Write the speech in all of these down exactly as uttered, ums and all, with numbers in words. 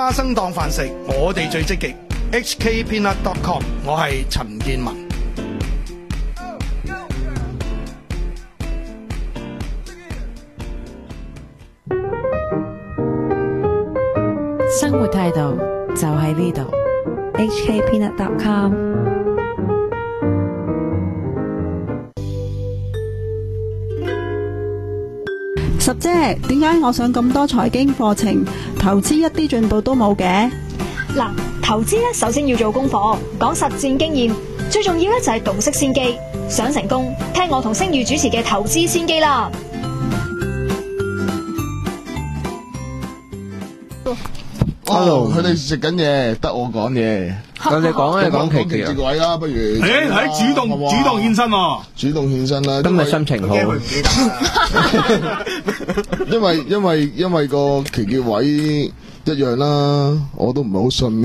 花生當飯食，我哋最積極。H K Peanut dot com， 我係陳建文。 生活態度就喺呢度。 H K Peanut dot com。 十姐，點解我上咁多財經課程，投資一啲進步都冇嘅？ 嗱，投資咧首先要做功課，講實戰經驗，最重要咧就係洞悉先機。想成功，聽我同星宇主持嘅投資先機啦。 Hello，佢哋食緊嘢，得我講嘢。 我哋講咧講期權位啦，不如。 誒，喺主動主動獻身喎， 主動獻身啦。 今日心情好。 因為因為因為個期結位一樣啦，我都唔係好信。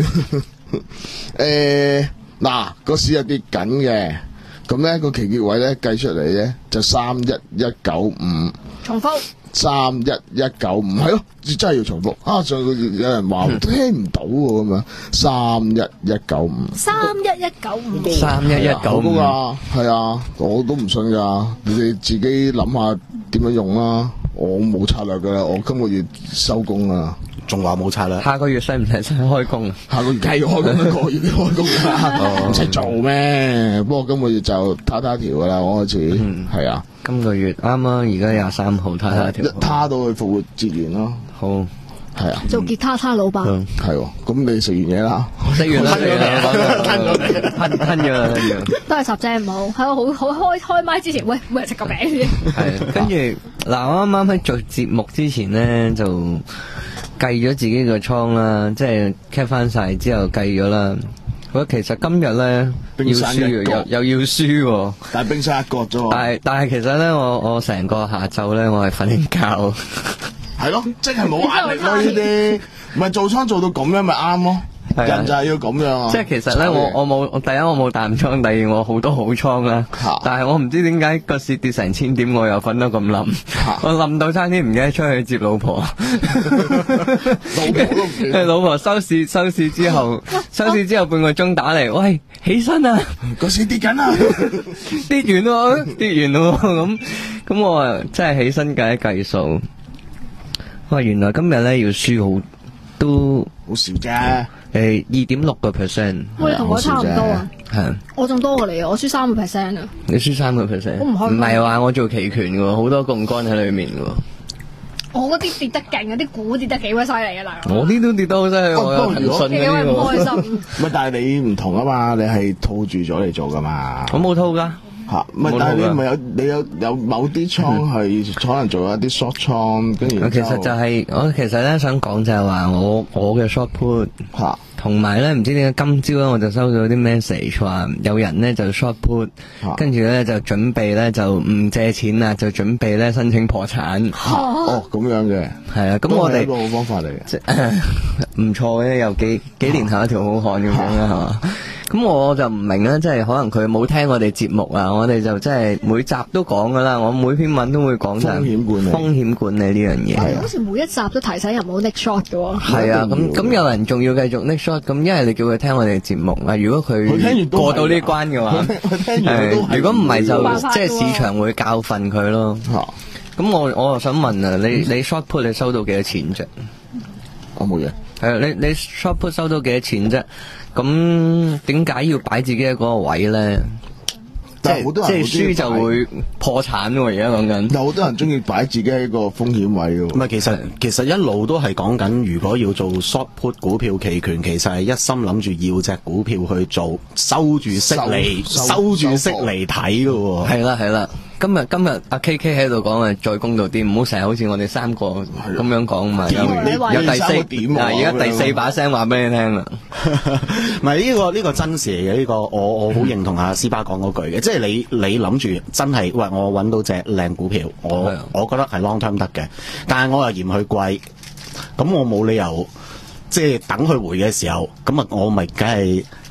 誒，嗱，個市係跌緊嘅，咁咧個期結位咧計出嚟咧就三一一九五。 重複。 三一一九五係咯，真係要重複啊！上個月有人話聽唔到喎咁樣，三一一九五， 三一一九五， 三一一九五啊，係啊，我都唔信噶，你哋自己諗下點樣用啦。我冇策略噶啦，我今個月收工啦。 仲話冇策略？ 下個月使唔使先開工啊？ 下個月繼續開工，一個月都開工啦，唔使做咩？不過今個月就他他條噶啦，我開始係啊。 今個月啱啱而家廿三號，他他條， 一他到去復活節完咯。 好， 係啊。 做吉他他老闆。 係喎，咁你食完嘢啦？ 食完啦，食完啦，吞咗你，吞吞咗啦，吞咗。 都係十隻唔好，喺我好好開開麥之前，喂，每人食個餅先。 係，跟住嗱，我啱啱喺做節目之前咧就計咗自己個倉啦，即係 cap 翻晒之後計咗啦。我其實今日咧要輸，又又要輸喎。 但係冰山一角啫。 但係但係其實咧，我我成個下晝咧，我係瞓緊覺。 係咯，即係冇壓力咯呢啲，唔係做倉做到咁樣咪啱咯。人就係要咁樣啊！ 即係其實咧，我我冇第一我冇淡倉，第二我好多好倉啦。但係我唔知點解個市跌成千點，我又瞓得咁冧。我冧到差啲唔記得出去接老婆。 老婆都唔記得。 老婆收市收市之後，收市之後半個鐘打嚟，喂，起身啊！ 個市跌緊啊！ 跌完咯，跌完咯，咁咁我啊真係起身計一計數。哇！原來今日咧要輸好都好少啫。 誒，二點六個 percent， 我哋同我差唔多啊， 係， 我仲多過你啊，我輸三個 percent 啊， 你輸三個 percent， 我唔開， 唔係話我做期權嘅，好多槓桿喺裏面嘅， 我嗰啲跌得勁啊，啲股跌得幾鬼犀利啊，大佬， 我啲都跌得好犀利，我有騰訊嘅呢個， 唔開心， 唔係，但係你唔同啊嘛，你係套住咗嚟做噶嘛， 我冇套噶。 吓，唔係，但係你唔係有你有有某啲倉係可能做一啲 short 倉，跟住其實就係、是、我其實咧想講就係話我我嘅 short put 吓， 同埋咧唔知點解今朝咧我就收到啲 message 話有人咧就 short put，跟住咧就準備咧就唔借錢啦，就準備咧申請破產。 哦，咁樣嘅係啊，咁我哋一個好方法嚟嘅， 唔錯嘅，有幾幾年後一條好漢咁樣啦，係嘛？咁我就唔明啦，即係可能佢冇聽我哋節目啊，我哋就即係每集都講噶啦，我每篇文都會講就係風險管理，風險管理呢樣嘢。 係啊，好似每一集都提醒人唔好 nick short 嘅喎。 係啊，咁咁有人仲要繼續 nick short，咁一係你叫佢聽我哋節目啊，如果佢過到呢關嘅話，誒，如果唔係就即係市場會教訓佢咯。咁我我又想問啊，你你 short put 你收到幾多錢啫？ 我冇嘢。 係啊，你你 short put 收到幾多錢啫？咁點解要擺自己喺嗰個位咧？即係即係輸就會破產喎！而家講緊有好多人中意擺自己喺個風險位嘅。 唔係，其實其實一路都係講緊，如果要做 short put 股票期權，其實係一心諗住要隻股票去做，收住息嚟收住息嚟睇嘅喎。 係啦係啦。今日今日阿 K K 喺度講啊，再公道啲，唔好成日好似我哋三個咁樣講嘛。有有第四點啊，而家第四把聲話俾你聽啦。 唔係呢個呢個真事嚟嘅，呢個我我好認同阿斯巴講嗰句嘅，即係你你諗住真係喂，我揾到隻靚股票，我我覺得係 long term 得嘅，但係我又嫌佢貴，咁我冇理由即係等佢回嘅時候，咁啊我咪梗係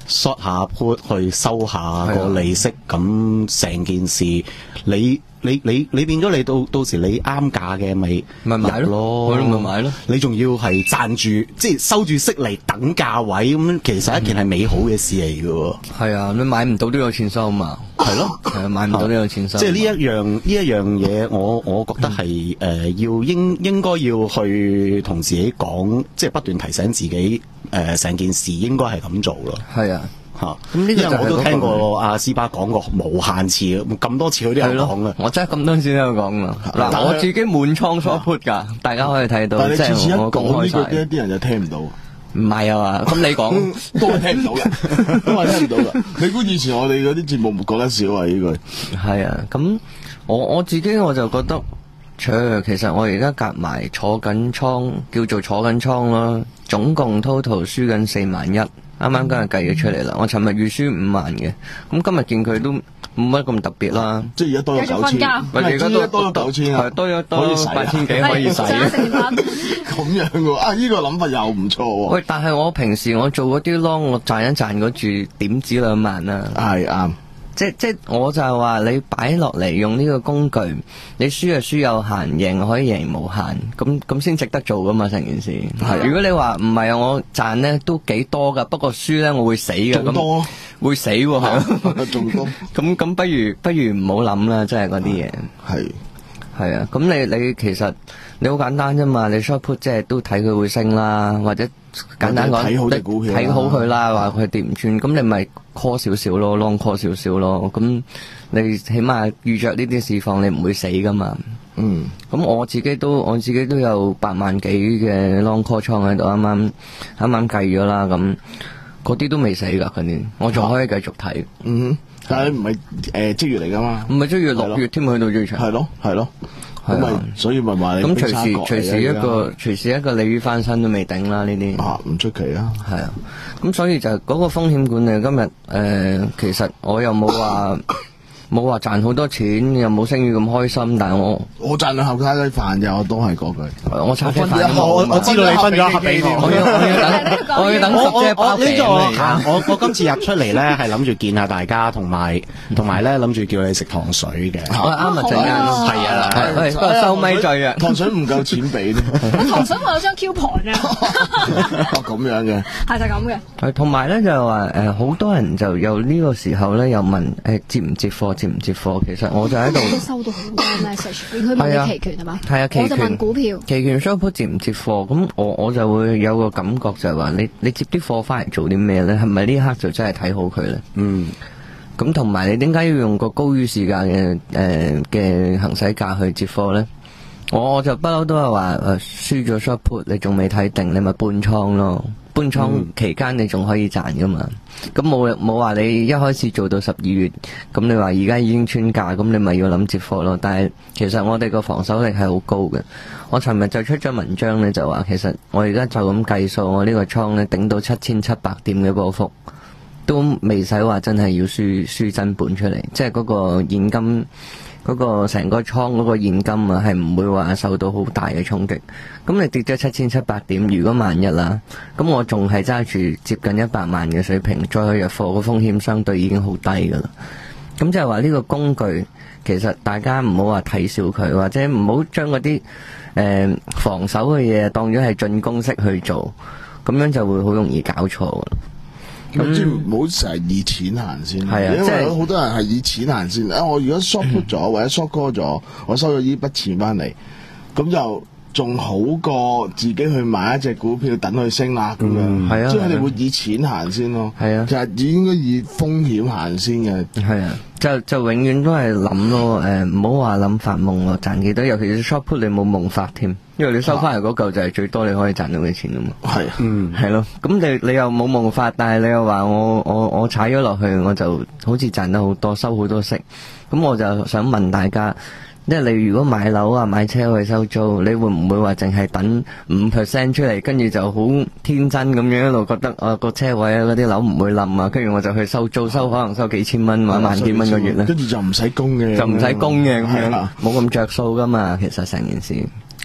short 下 put 去收下個利息，咁成件事你。你你你變咗你到到時你啱價嘅咪咪買咯，咪買咯。 你仲要係賺住，即係收住息嚟等價位咁，其實一件係美好嘅事嚟嘅喎。 係啊，你買唔到都有錢收嘛。係咯，係啊，買唔到都有錢收。 即係呢一樣呢一樣嘢，我我覺得係誒、呃、要應應該要去同自己講，即係不斷提醒自己誒成、呃、件事應該係咁做咯。 係啊。 吓，咁呢個我都聽過阿斯巴講過無限次，咁多次佢都有講嘅。 我真係咁多次都有講噶。嗱，我自己滿倉 short put 噶，大家可以睇到。 但係你次次一講呢句，啲啲人就聽唔到。 唔係啊嘛，咁你講都係聽唔到嘅，都係聽唔到嘅。你估以前我哋嗰啲節目講得少啊？呢句係啊，咁我我自己我就覺得，切，其實我而家夾埋坐緊倉，叫做坐緊倉咯，總共 total 輸緊四萬一。啱啱今日計咗出嚟啦，我尋日預輸五萬嘅，咁今日見佢都冇乜咁特別啦。 即係而家多咗九千， 而家多多咗九千啊， 多咗多咗八千幾可以使。 咁樣嘅啊，呢個諗法又唔錯喎。 喂，但係我平時我做嗰啲 long，我賺一賺嗰注點止兩萬啦。 係啱。 即即我就係話你擺落嚟用呢個工具，你輸就輸有限，贏可以贏無限，咁咁先值得做噶嘛成件事。係，如果你話唔係啊，我賺咧都幾多噶，不過輸咧我會死噶。 仲多會死喎，係咯。 仲多。 咁咁不如不如唔好諗啦，真係嗰啲嘢。 係係啊，咁你你其實你好簡單啫嘛，你 short put 即係都睇佢會升啦，或者簡單講睇好隻股票， 睇好佢啦，話佢跌唔穿，咁你咪 call 少少咯 ，long call 少少咯，咁你起碼遇着呢啲市況，你唔會死噶嘛。 嗯， 咁我自己都我自己都有八萬幾嘅 long call 倉喺度，啱啱啱啱計咗啦，咁嗰啲都未死噶，嗰啲我仲可以繼續睇。 嗯，但係唔係誒即月嚟噶嘛？ 唔係即月六月添，去到最長。 係咯，係咯。咁咪所以咪話你咁隨時隨時一個隨時一個鯉魚翻身都未頂啦，呢啲啊唔出奇啊。 係啊，咁所以就嗰個風險管理今日誒、呃，其實我又冇話冇話賺好多錢，又冇聲譽咁開心，但係我我賺兩盒叉雞飯咋，我都係嗰句。 我叉雞飯， 我我知道你分咗一盒俾我， 我要我要等我要等十隻包餅嚟。 我我今次入出嚟咧，係諗住見下大家，同埋同埋咧諗住叫你食糖水嘅。 我啱啊，陣間係啊，喂，不過收咪再啊， 糖水唔夠錢俾咧。 糖水我有張 coupon 啊。 哦，咁樣嘅。 係就咁嘅。 係同埋咧就係話誒，好多人就有呢個時候咧，又問誒接唔接貨？接唔接貨？其實我就喺度都收到好多 message，佢問你期權係嘛？ 係啊，期權我就問股票。 期權 short put 接唔接貨？咁我我就會有個感覺就係話，你你接啲貨翻嚟做啲咩咧？係咪呢刻就真係睇好佢咧？ 嗯。 咁同埋你點解要用個高於市價嘅誒嘅行使價去接貨咧？我我就不嬲都係話誒，輸咗 short put 你仲未睇定，你咪搬倉咯。搬倉期間你仲可以賺噶嘛？咁冇冇話你一開始做到十二月，咁你話而家已經穿價，咁你咪要諗接貨咯。但係其實我哋個防守力係好高嘅。我尋日就出咗文章咧，就話其實我而家就咁計數，我呢個倉咧頂到七千七百點嘅波幅，都未使話真係要輸輸真本出嚟，即係嗰個現金。嗰個成個倉嗰個現金啊，係唔會話受到好大嘅衝擊。咁你跌咗七千七百點，如果萬一啦，咁我仲係揸住接近一百萬嘅水平，再去入貨，個風險相對已經好低噶啦。咁即係話呢個工具，其實大家唔好話睇小佢，或者唔好將嗰啲誒防守嘅嘢當咗係進攻式去做，咁樣就會好容易搞錯噶啦。 咁即係唔好成日以錢行先， 係啊， 因為好多人係以錢行先。啊，我如果 short put 咗或者 short call 咗，我收咗呢筆錢翻嚟，咁就仲好過自己去買一隻股票等佢升啦咁樣。係啊，即係佢哋會以錢行先咯。係啊，其實應該以風險行先嘅。 係啊，就就永遠都係諗咯，誒唔好話諗發夢咯，賺幾多？尤其是 short put 你冇夢法添。因為你收翻嚟嗰嚿就係最多你可以賺到嘅錢啊嘛， 係，嗯， 係咯，咁你你又冇夢法，但係你又話我我我踩咗落去，我就好似賺得好多，收好多息，咁我就想問大家，即係你如果買樓啊買車去收租，你會唔會話淨係等五 percent 出嚟，跟住就好天真咁樣一路覺得啊個車位啊嗰啲樓唔會冧啊，跟住我就去收租，收可能收幾千蚊或者萬幾蚊個月咧， 跟住就唔使供嘅， 就唔使供嘅咁樣，冇咁着數噶嘛，其實成件事。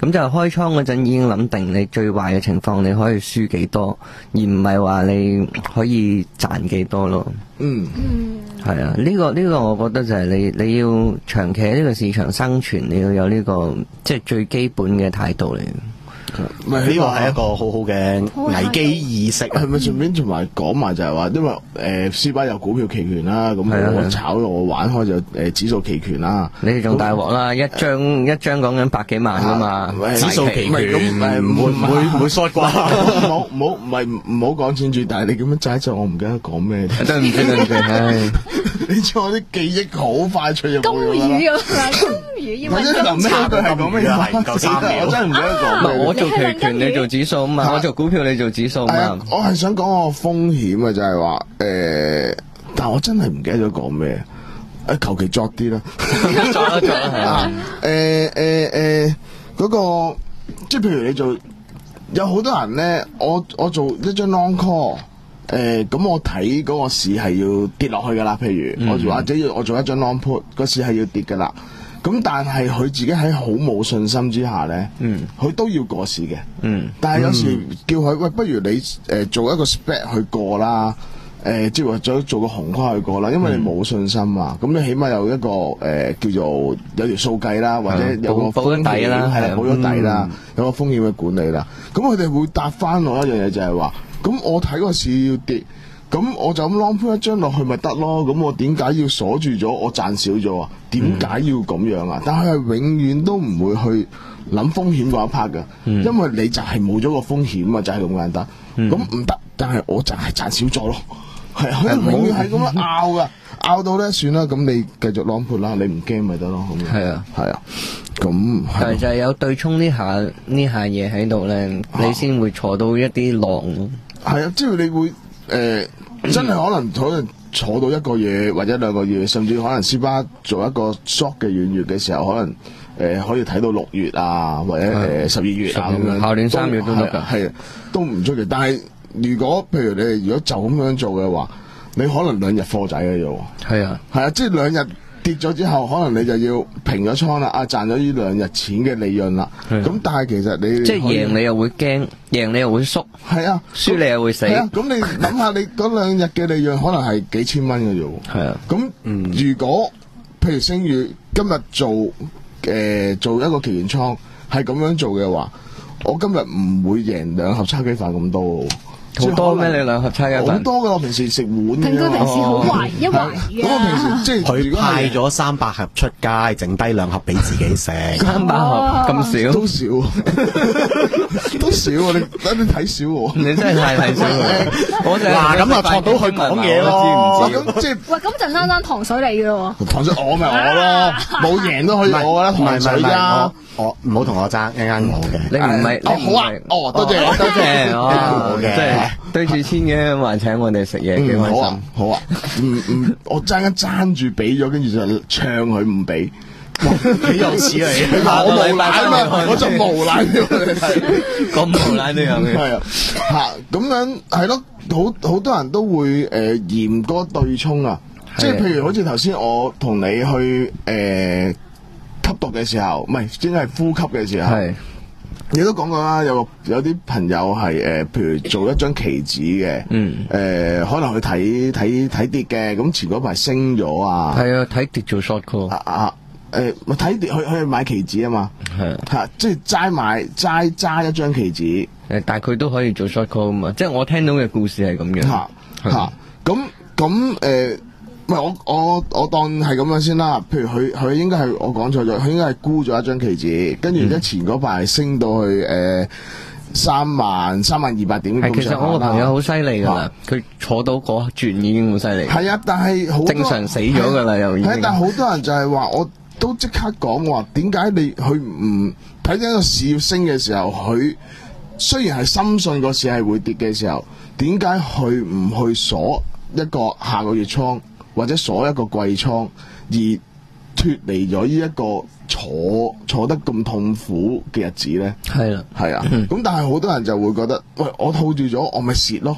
咁就開倉嗰陣已經諗定你最壞嘅情況你可以輸幾多，而唔係話你可以賺幾多咯。 嗯， 係啊，呢、這個呢、這個我覺得就係你你要長期喺呢個市場生存，你要有呢、這個即係最基本嘅態度嚟。 唔係呢個係一個好好嘅危機意識， 係咪順便同埋講埋就係話，因為誒 C 巴有股票期權啦，咁我炒我玩開就誒指數期權啦。 你哋仲大鑊啦，一張一張講緊百幾萬噶嘛， 指數期權咁誒唔會唔會唔會 short 啩？ 唔好唔好唔係唔好講錢住，但係你咁樣揸一陣，我唔記得講咩。 對唔住對唔住，唉， 你知我啲記憶好快脆入。金魚咁啊，金魚英文金咩句係講咩嘢？唔夠三秒，我真係唔記得講。 我做期權，你做指數啊嘛，我做股票，你做指數啊嘛。 我係想講個風險啊，就係話誒，但我真係唔記得咗講咩，誒求其作啲啦， 作啦作啦係啊， 誒誒誒嗰個即係譬如你做有好多人咧，我我做一張 long call，誒咁我睇嗰個市係要跌落去噶啦，譬如我或者要我做一張 long put，個市係要跌噶啦。咁但係佢自己喺好冇信心之下咧，嗯，佢都要過市嘅，嗯，但係有時叫佢喂，不如你誒、呃、做一個 spread 去過啦，誒、呃，即係話做做個紅跨去過啦，因為你冇信心啊，咁、嗯、你起碼有一個誒、呃、叫做有條數計啦，或者有個風險啦，係啦，保咗底啦，有個風險嘅管理啦，咁佢哋會答翻我一樣嘢就係話，咁我睇個市要跌。咁我就咁 long put 一張落去咪得咯？咁我點解要鎖住咗？我賺少咗啊？點解要咁樣啊？但係係永遠都唔會去諗風險嗰一 part 㗎，嗯、因為你就係冇咗個風險啊，就係、是、咁簡單。咁唔得，但係我就係賺少咗咯。係佢永遠係咁樣拗㗎，拗到咧算啦。咁你繼續 long put 啦，你唔驚咪得咯。咁係啊， 係啊。咁但係就係有對沖呢下呢下嘢喺度咧，你先會坐到一啲浪咯。 係啊，即係你會誒。呃真係可能可能坐到一個月或者兩個月，甚至可能 C 巴做一個 short 嘅遠月嘅時候，可能誒、呃、可以睇到六月啊，或者誒十二月啊咁樣， 下年三月都得㗎， 係都唔出奇。但係如果譬如你如果就咁樣做嘅話，你可能兩日貨仔嘅啫喎。係啊，係啊，即係兩日跌咗之後，可能你就要平咗倉啦，啊賺咗呢兩日錢嘅利潤啦。咁但係其實你即係贏你又會驚，贏你又會縮。係啊，輸你又會死。 係啊，咁你諗下，你嗰兩日嘅利潤可能係幾千蚊嘅啫喎。係啊，咁、嗯、如果譬如星宇今日做誒、呃、做一個期權倉係咁樣做嘅話，我今日唔會贏兩盒叉雞飯咁多。 好多咩？你兩盒叉雞飯？ 好多㗎，我平時食碗嘅。 平哥平時好懷一懷嘅。 咁我平時即係佢派咗三百盒出街，剩低兩盒俾自己食。 三百盒咁少？ 都少，都少啊！你等你睇少我。 你真係太睇少我。 嗱咁啊，託到佢講嘢咯。 咁即係喂，咁陣間間糖水嚟嘅咯喎。 糖水我咪我咯，冇贏都可以我啦，糖水啊！ 我唔好同我爭，一間我嘅。 你唔係哦好啊，哦多謝多謝哦， 嘅， 即係對住千嘅還請我哋食嘢，幾開心。 好啊，唔唔，我爭一爭住俾咗，跟住就唱佢唔俾，幾有似嚟。我無賴啊嘛，我就無賴俾你睇， 咁無賴都有嘅。 係啊，吓咁樣係咯，好好多人都會誒嫌嗰對沖啊，即係譬如好似頭先我同你去誒。吸毒嘅時候，唔係，應該係呼吸嘅時候。係，你都講過啦，有有啲朋友係誒、呃，譬如做一張期指嘅，嗯，誒、呃，可能去睇睇睇跌嘅，咁前嗰排升咗啊。係啊，睇跌做 short call。啊啊，誒、呃，睇跌去去買期指啊嘛。係吓、啊，即係齋買齋揸一張期指。誒，但係佢都可以做 short call 啊嘛。即係我聽到嘅故事係咁樣。吓吓，咁咁誒。唔係我我我當係咁樣先啦，譬如佢佢應該係我講錯咗，佢應該係沽咗一張期指，跟住咧前嗰排升到去誒三萬三萬二百點。係，其實我個朋友好犀利噶啦，佢、啊、坐到嗰轉已經好犀利。係啊，但係好正常死咗噶啦，又已經。係，但係好多人就係話，我都即刻講話，點解你佢唔睇緊個市要升嘅時候，佢雖然係深信個市係會跌嘅時候，點解佢唔去鎖一個下個月倉？或者鎖一個季倉，而脫離咗呢一個坐坐得咁痛苦嘅日子咧？係啦，係啊。咁但係好多人就會覺得，喂，我套住咗，我咪蝕咯。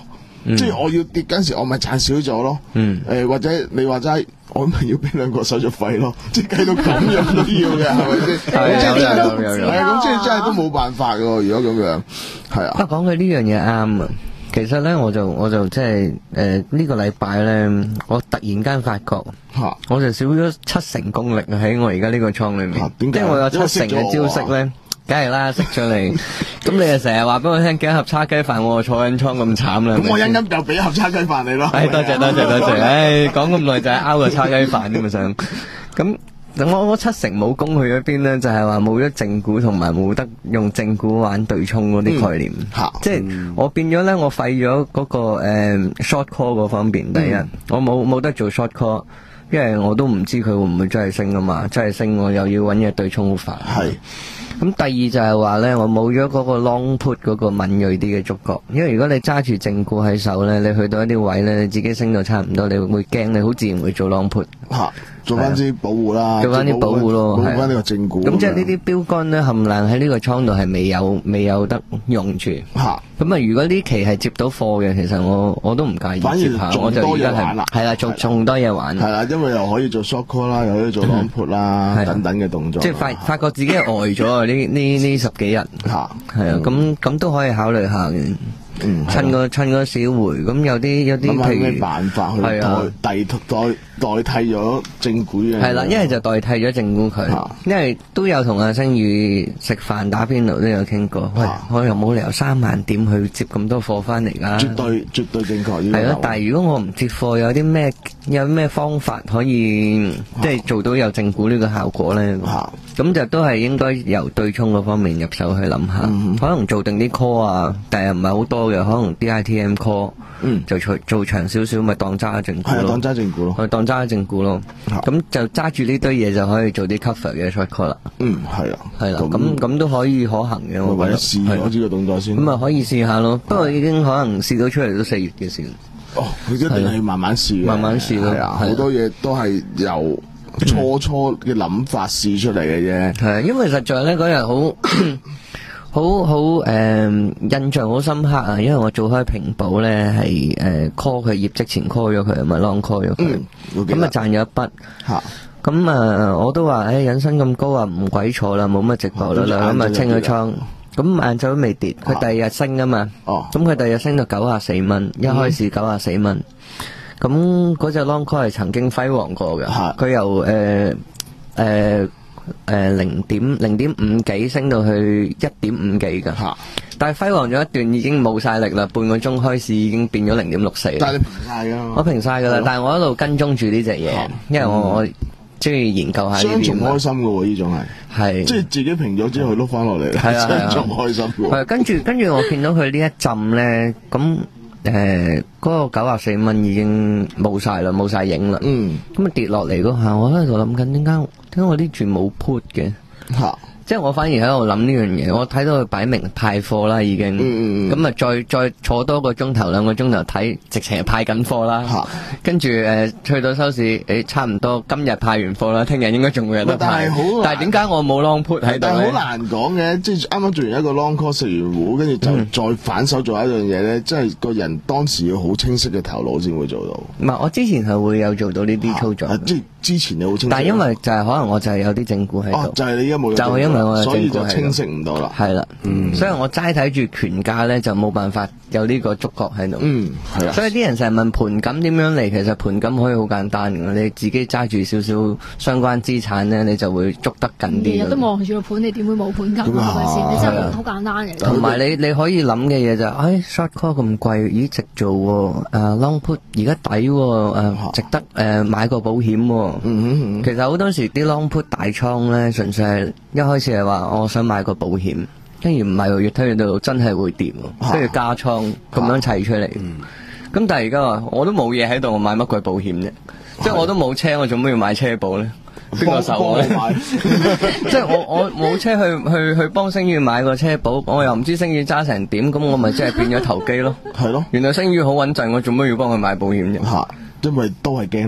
即係我要跌嗰陣時，我咪賺少咗咯。 嗯， 誒或者你話齋，我咪要俾兩個手續費咯，即係計到咁樣都要嘅，係咪先？ 係有有有有有。 係咁，即係真係都冇辦法嘅喎。如果咁樣，係啊。 不過講佢呢樣嘢啱啊。其實咧，我就我就即係誒呢個禮拜咧，我突然間發覺， 嚇， 我就少咗七成功力喺我而家呢個倉裏面。 點解？ 因為我有七成嘅招式咧，梗係啦，識咗你。咁你又成日話俾我聽幾盒叉雞飯，我坐緊倉咁慘啦。 咁我一陣就俾盒叉雞飯你咯。 唉，多謝多謝多謝。唉，講咁耐就係拗個叉雞飯咁啊想。咁我我七成武功去咗邊咧？就係話冇咗正股同埋冇得用正股玩對沖嗰啲概念。 嚇、嗯！ 即係我變咗咧，我廢咗嗰個誒 short call 嗰方面。第一，嗯、我冇冇得做 short call。因為我都唔知佢會唔會真係升啊嘛，真係升我又要揾嘢對沖好煩。係。咁第二就係話咧，我冇咗嗰個 long put 嗰個敏鋭啲嘅觸覺，因為如果你揸住正股喺手咧，你去到一啲位咧，你自己升到差唔多，你會驚，你好自然會做 long put。嚇，做翻啲保護啦， 做翻啲保護咯， 保護翻呢個正股。 咁即係呢啲標杆咧，冚唪唥喺呢個倉度係未有未有得用住。嚇。咁啊，如果呢期係接到貨嘅，其實我我都唔介意接下，我就而家係係啦，做仲多嘢玩。 係啦，因為又可以做 short call 啦，又可以做 long put 啦，等等嘅動作。 即係發發覺自己呆咗啊！呢呢呢十幾日嚇，係啊，咁咁都可以考慮下嘅。嗯，趁個趁個小回，咁有啲有啲譬如咩辦法去代代代代替咗正股嘅？ 係啦，一係就代替咗正股佢，因為都有同阿星宇食飯打邊爐都有傾過。喂，我又冇理由三萬點去接咁多貨翻嚟㗎。絕對絕對正確。 係咯，但係如果我唔接貨，有啲咩有咩方法可以即係做到有正股呢個效果咧？咁就都係應該由對沖嗰方面入手去諗下，可能做定啲 call 啊，但係唔係好多嘅，可能 D I T M call，嗯，就做做長少少，咪當揸正股咯， 當揸正股咯， 當揸正股咯，咁就揸住呢堆嘢就可以做啲 cover 嘅 short call 啦。 嗯，係啊， 係啦，咁咁都可以可行嘅，我覺得。 試下呢個動作先。 咁啊，可以試下咯，不過已經可能試到出嚟都四月嘅事。 哦，佢一定係慢慢試， 慢慢試咯， 係啊，好多嘢都係由初初嘅諗法試出嚟嘅啫。 係，因為實在咧嗰日好好好誒印象好深刻啊！因為我做開平保咧係誒 call 佢業績前 call 咗佢，咪 long call 咗佢，咁啊賺咗一筆。嚇！咁啊我都話誒引申咁高啊，唔鬼坐啦，冇乜直播啦，咁啊清咗倉。咁晏晝都未跌，佢第二日升啊嘛。哦。咁佢第二日升到九啊四蚊，一開始九啊四蚊。咁嗰隻 long call 係曾經輝煌過嘅，佢由誒誒誒零點零點五幾升到去一點五幾㗎。嚇！但係輝煌咗一段已經冇晒力啦，半個鐘開始已經變咗零點六四。 但係你平晒㗎嘛？ 我平晒㗎啦，但係我一路跟蹤住呢隻嘢，因為我我中意研究下呢啲。雙重開心㗎喎，呢種係。係，即係自己平咗之後，佢碌翻落嚟， 係啊， 雙重開心喎。 係，跟住跟住我見到佢呢一浸咧，咁誒嗰個九啊四蚊已經冇晒啦，冇晒影啦。嗯，咁啊跌落嚟嗰下，我喺度諗緊點解點解我啲住冇 put 嘅嚇？即係我反而喺度諗呢樣嘢，我睇到佢擺明派貨啦，已經。嗯嗯咁啊，再再坐多個鐘頭兩個鐘頭睇，直情係派緊貨啦。嚇！跟住誒，去到收市，誒差唔多今日派完貨啦，聽日應該仲會有得派。但係好，但係點解我冇 long put 喺度咧？ 但係好難講嘅，即係啱啱做完一個 long call 食完糊，跟住就再反手做一樣嘢咧，即係個人當時要好清晰嘅頭腦先會做到。 唔係，我之前係會有做到呢啲操作。 即係之前你好清晰。 但係因為就係可能我就係有啲正股喺度。 就係你而家冇。 就係因為我有正股喺度。 所以就清晰唔到啦。 係啦，嗯，所以我齋睇住權價咧，就冇辦法有呢個觸覺喺度。嗯，係啊。所以啲人成日問盤感點樣嚟，其實盤感可以好簡單嘅，你自己揸住少少相關資產咧，你就會捉得緊啲。 日日都望住個盤，你點會冇盤感啊？係咪先？你真係好簡單嘅。 同埋你你可以諗嘅嘢就係，誒 short call 咁貴，咦直做喎，誒 long put 而家抵喎，誒值得誒買個保險喎。嗯嗯嗯。其實好多時啲 long put 大倉咧，純粹係一開始係話我想買個保險，跟住唔係喎，越推越到真係會跌，跟住加倉咁樣砌出嚟。咁但係而家話我都冇嘢喺度，我買乜鬼保險啫？即係我都冇車，我做咩要買車保咧？邊個受我咧？即係我我冇車去去去幫星宇買個車保，我又唔知星宇揸成點，咁我咪即係變咗投機咯。 係咯， 原來星宇好穩陣，我做咩要幫佢買保險啫？ 嚇，因為都係驚。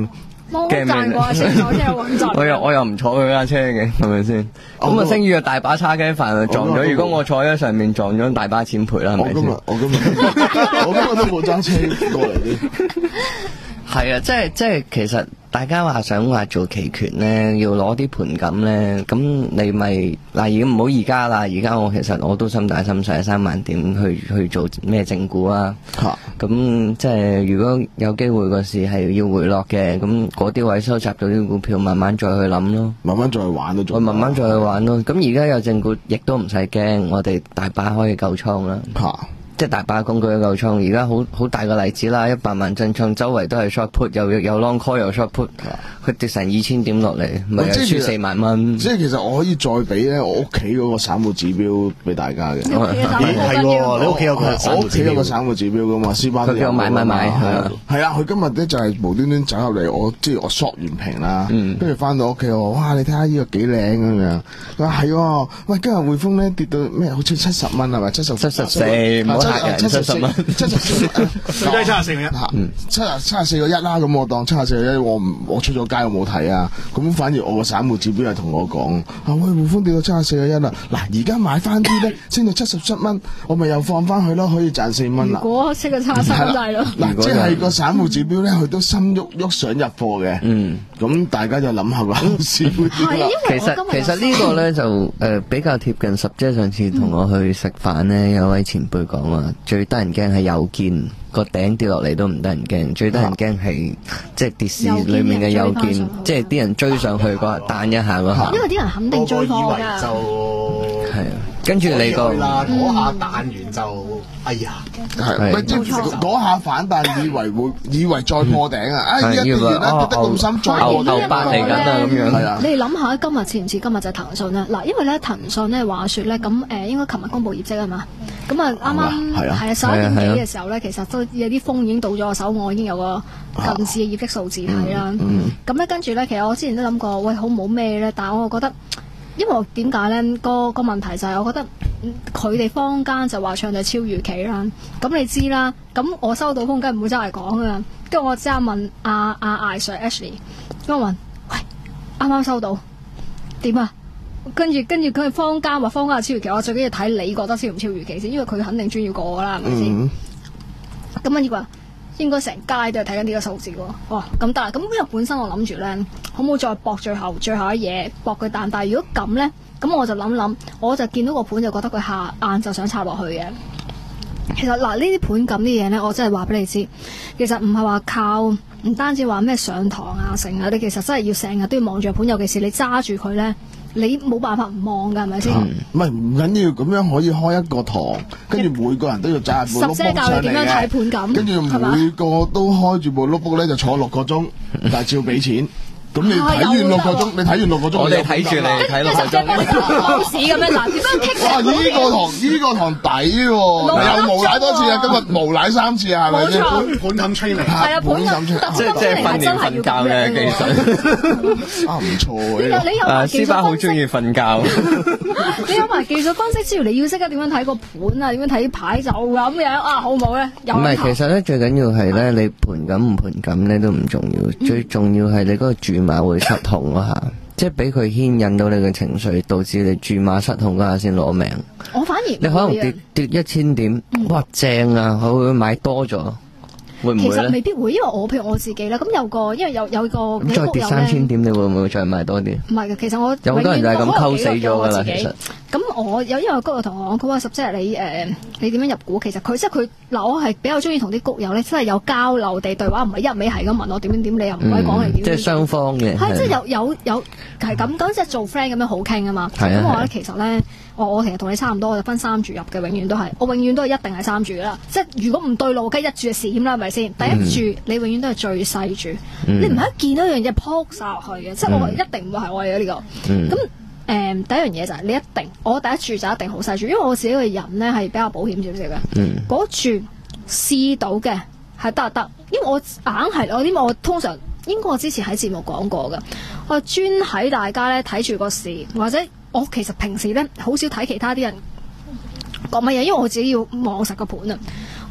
冇賺過車坐車穩陣。 我又我又唔坐佢架車嘅，係咪先？咁啊，星宇啊大把叉雞飯撞咗，如果我坐喺上面撞咗，大把錢賠啦，係咪先？ 我今日我今日都冇揸車過嚟嘅。 係啊，即係即係，其實大家話想話做期權咧，要攞啲盤感咧，咁你咪嗱，而唔好而家啦，而家我其實我都心大心細，三萬點去去做咩正股啊？吓、啊，咁即係如果有機會個市係要回落嘅，咁嗰啲位收集到啲股票，慢慢再去諗咯， 慢慢再去玩都，我慢慢再去玩咯。咁而家有正股，亦都唔使驚，我哋大把可以救倉啦。吓、啊。即係大把工具嘅夠倉，而家好好大個例子啦，一百萬真倉，周圍都係 short put，又有 long call 又 short put，佢跌成二千點落嚟，咪輸四萬蚊。 即係其實我可以再俾咧我屋企嗰個散戶指標俾大家嘅。 係喎，你屋企有個我屋企有個散戶指標噶嘛，斯巴佢叫我買買買係啊。 係啊，佢今日咧就係無端端走入嚟，我即係我 short 完平啦，跟住翻到屋企我哇，你睇下呢個幾靚咁樣。佢話係喎，喂，今日匯豐咧跌到咩？好似七十蚊係咪？七十七十四，唔好嚇人，七十蚊。 七十四， 最低七十四個一， 七十七十四個一啦。咁我當七十四個一，我唔我出咗街我冇睇啊。咁反而我個散戶指標係同我講，啊喂，匯豐跌到七十四個一啦。嗱，而家買翻啲咧，升到七十七蚊，我咪又放翻去咯，可以賺四蚊啦。 如果識個差三大咯， 嗱，即係個散戶指標咧，佢都心喐喐想入貨嘅。嗯，咁大家就諗下個後市會點啦。 其實其實呢個咧就誒、呃、比較貼近十，即係上次同我去食飯咧，有位前輩講話，最得人驚係右肩個頂跌落嚟都唔得人驚，最得人驚係即係跌市裏面嘅右肩，即係啲人追上去嗰下彈一下嗰下。 因為啲人肯定追貨㗎。 就係啊，跟住你個嗰下彈完就哎呀， 係咪即係嗰下反彈，以為會以為再破頂啊？哎呀，跌完啦，跌得咁深，再破牛八嚟緊啊咁樣。係啊， 你哋諗下今日似唔似今日就係騰訊啦？嗱，因為咧騰訊咧話説咧咁誒，應該琴日公佈業績啊嘛。咁啊，啱啱係啊十一點幾嘅時候咧，其實都有啲風已經到咗我手，我已經有個近似嘅業績數字睇啦。咁咧跟住咧，其實我之前都諗過，喂，好唔好咩咧？但係我覺得，因為我點解咧？個個問題就係我覺得佢哋坊間就話唱就超預期啦。咁你知啦，咁我收到風梗唔會周圍講噶。跟住我即刻問阿阿艾 Sir Ashley，我問喂，啱啱收到點啊？跟住跟住佢坊間話坊間係超預期，我最緊要睇你覺得超唔超預期先，因為佢肯定專要過我啦，係咪先？咁啊，呢個應該成街都係睇緊呢個數字喎。哦，咁得啦。咁因為本身我諗住咧，可唔可以再搏最後最後一嘢搏佢彈？但係如果咁咧，咁我就諗諗，我就見到個盤就覺得佢下晏就想插落去嘅。其實嗱，呢啲盤咁啲嘢咧，我真係話俾你知，其實唔係話靠唔單止話咩上堂啊成啊，你其實真係要成日都要望住個盤，尤其是你揸住佢咧。你冇辦法唔望㗎，係咪先？ 唔係唔緊要，咁樣可以開一個堂，跟住每個人都要揸部 notebook 上嚟嘅。十姐教你點樣睇盤咁，跟住每個都開住部 notebook 咧，就坐六個鐘，但係照俾錢。咁你睇完六個鐘，你睇完六個鐘， 我哋睇住你睇六個鐘。 好屎咁樣嗱，點樣棘？ 哇！依個堂依個堂抵喎，又無賴多次啊！今日無賴三次啊，係咪先？ 盤感 training 係啊，盤感即係即係訓練瞓覺嘅技術。 啊，唔錯嘅。 你有埋技術分析， 斯巴好中意瞓覺。 你有埋技術分析之餘，你要識得點樣睇個盤啊？點樣睇牌就咁樣啊？好唔好咧？唔係，其實咧最緊要係咧，你盤感唔盤感咧都唔重要，最重要係你嗰個注碼會失控嗰下，即係俾佢牽引到你嘅情緒，導致你注碼失控嗰下先攞命。 我反而你可能跌跌一千點，哇正啊，佢會買多咗。會唔會其實未必會，因為我譬如我自己啦，咁有個因為有有個咁再跌三千點，你會唔會再買多啲？ 唔係嘅，其實我有好多人就係咁溝死咗㗎啦。其實咁我有因為谷友同我講，佢話十即係你誒、呃、你點樣入股？其實佢即係佢嗱，我係比較中意同啲谷友咧，真係有交流地對話，唔係一味係咁問我點點點，你又唔可以講係點。 即係雙方嘅。 係即係有有有係咁咁，即係做 friend 咁樣好傾啊嘛。咁我咧其實咧。我我其實同你差唔多，我就分三注入嘅，永遠都係，我永遠都係一定係三注啦。即係如果唔對路，梗係一注就閃啦，係咪先？第一注、嗯、你永遠都係最細注，嗯、你唔係一見到樣嘢撲晒落去嘅，即係我一定唔會係我嘅呢個。咁誒、嗯嗯、第一樣嘢就係你一定，我第一注就一定好細注，因為我自己個人咧係比較保險少少嘅。嗰、嗯、注試到嘅係得就得，因為我硬係我啲我通常應該我之前喺節目講過嘅，我專喺大家咧睇住個市或者。我其實平時咧好少睇其他啲人講乜嘢，因為我自己要望實個盤啊。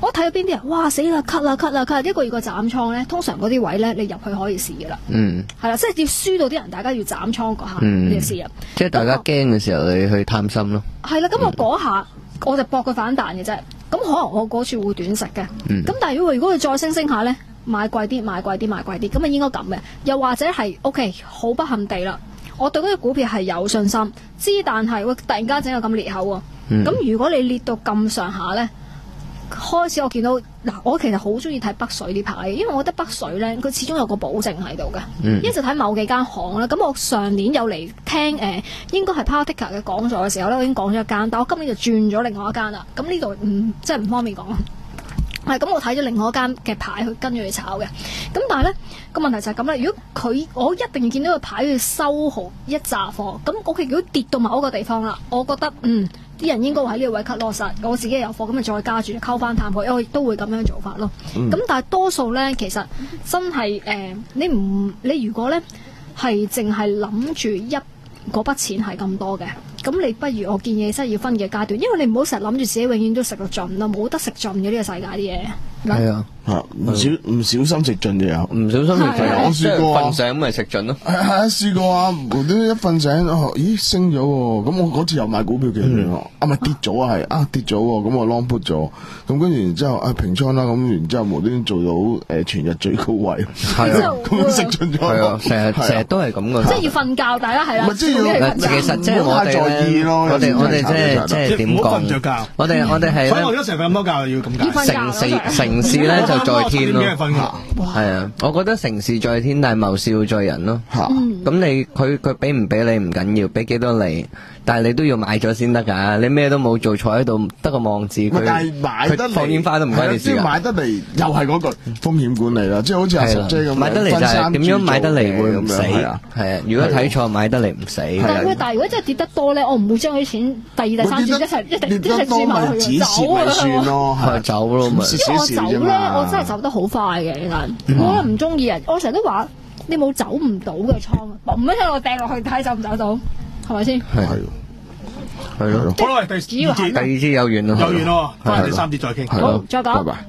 我睇到邊啲人，哇死啦，cut 啦 cut 啦 cut，一個二個斬倉咧，通常嗰啲位咧，你入去可以試噶啦。嗯，係啦，即係要輸到啲人，大家要斬倉嗰下，嗯、你就試入。 即係大家驚嘅時候，你去貪心咯。 係啦，咁我嗰下我就搏佢反彈嘅啫。咁可能我嗰處會短食嘅。咁、嗯、但係如果如果佢再升升下咧，買貴啲，買貴啲，買貴啲，咁啊應該咁嘅。又或者係 OK， 好不幸地啦。我對嗰隻股票係有信心，之但係會突然間整個咁裂口喎。咁、嗯、如果你裂到咁上下咧，開始我見到嗱，我其實好中意睇北水呢排，因為我覺得北水咧，佢始終有個保證喺度嘅。嗯、一直睇某幾間行啦，咁我上年有嚟聽誒、呃，應該係 Particle 嘅講座嘅時候咧，我已經講咗一間，但我今年就轉咗另外一間啦。咁呢度唔即係唔方便講。係咁，我睇咗另外一間嘅牌去跟住去炒嘅。咁但係咧個問題就係咁啦。如果佢我一定要見到個牌去收好一紮貨，咁我如果跌到某一個地方啦，我覺得嗯啲人應該會喺呢個位 cut loss，我自己有貨咁咪再加住溝翻淡貨，我亦都會咁樣做法咯。咁、嗯、但係多數咧，其實真係誒、呃，你唔你如果咧係淨係諗住一嗰筆錢係咁多嘅。咁你不如我建議真係要分嘅階段，因為你唔好成日諗住自己永遠都食到盡啦，冇得食盡嘅呢個世界啲嘢。 係啊，唔小唔小心食盡就有， 唔小心食盡。我試過瞓醒咪食盡咯。 係啊，試過啊，無端一瞓醒，咦升咗喎，咁我嗰次又買股票嘅，啊咪跌咗啊係啊跌咗喎，咁我 long put 咗，咁跟住然之後啊平倉啦，咁然之後無端做到誒全日最高位，係啊，咁食盡咗。係啊，成日成日都係咁嘅。 即係要瞓覺，大家係啦。 即係要其實即係我哋咧，我哋我哋即係即係點講？我哋我哋係所以我而家成日瞓咁多覺要咁解。 城市城市咧就在天咯，係啊，我覺得城市在天，但係謀事要在人咯。吓，咁你佢佢俾唔俾你唔緊要，俾幾多你，但係你都要買咗先得噶。你咩都冇做，坐喺度得個望字，佢但係買得嚟放煙花都唔關你事。 即係買得嚟又係嗰個風險管理啦，即係好似阿叔姐咁， 買得嚟就係點樣買得嚟會唔死？係啊，如果睇錯買得嚟唔死。 但係但係如果真係跌得多咧，我唔會將啲錢第二、第三次一齊一齊一齊轉埋去走啊！ 算咯， 係走咯，咪因為我走咧，我真係走得好快嘅，其實我唔中意人。我成日都話你冇走唔到嘅倉，嘣一聲我掟落去睇走唔走到，係咪先？係係咯。 好啦，第二節第二節有緣咯， 有緣咯，翻嚟第三節再傾。 好，再講。 拜拜。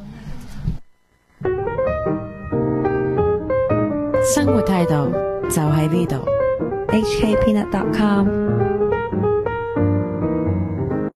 生活態度就喺呢度。 H K Peanut dot com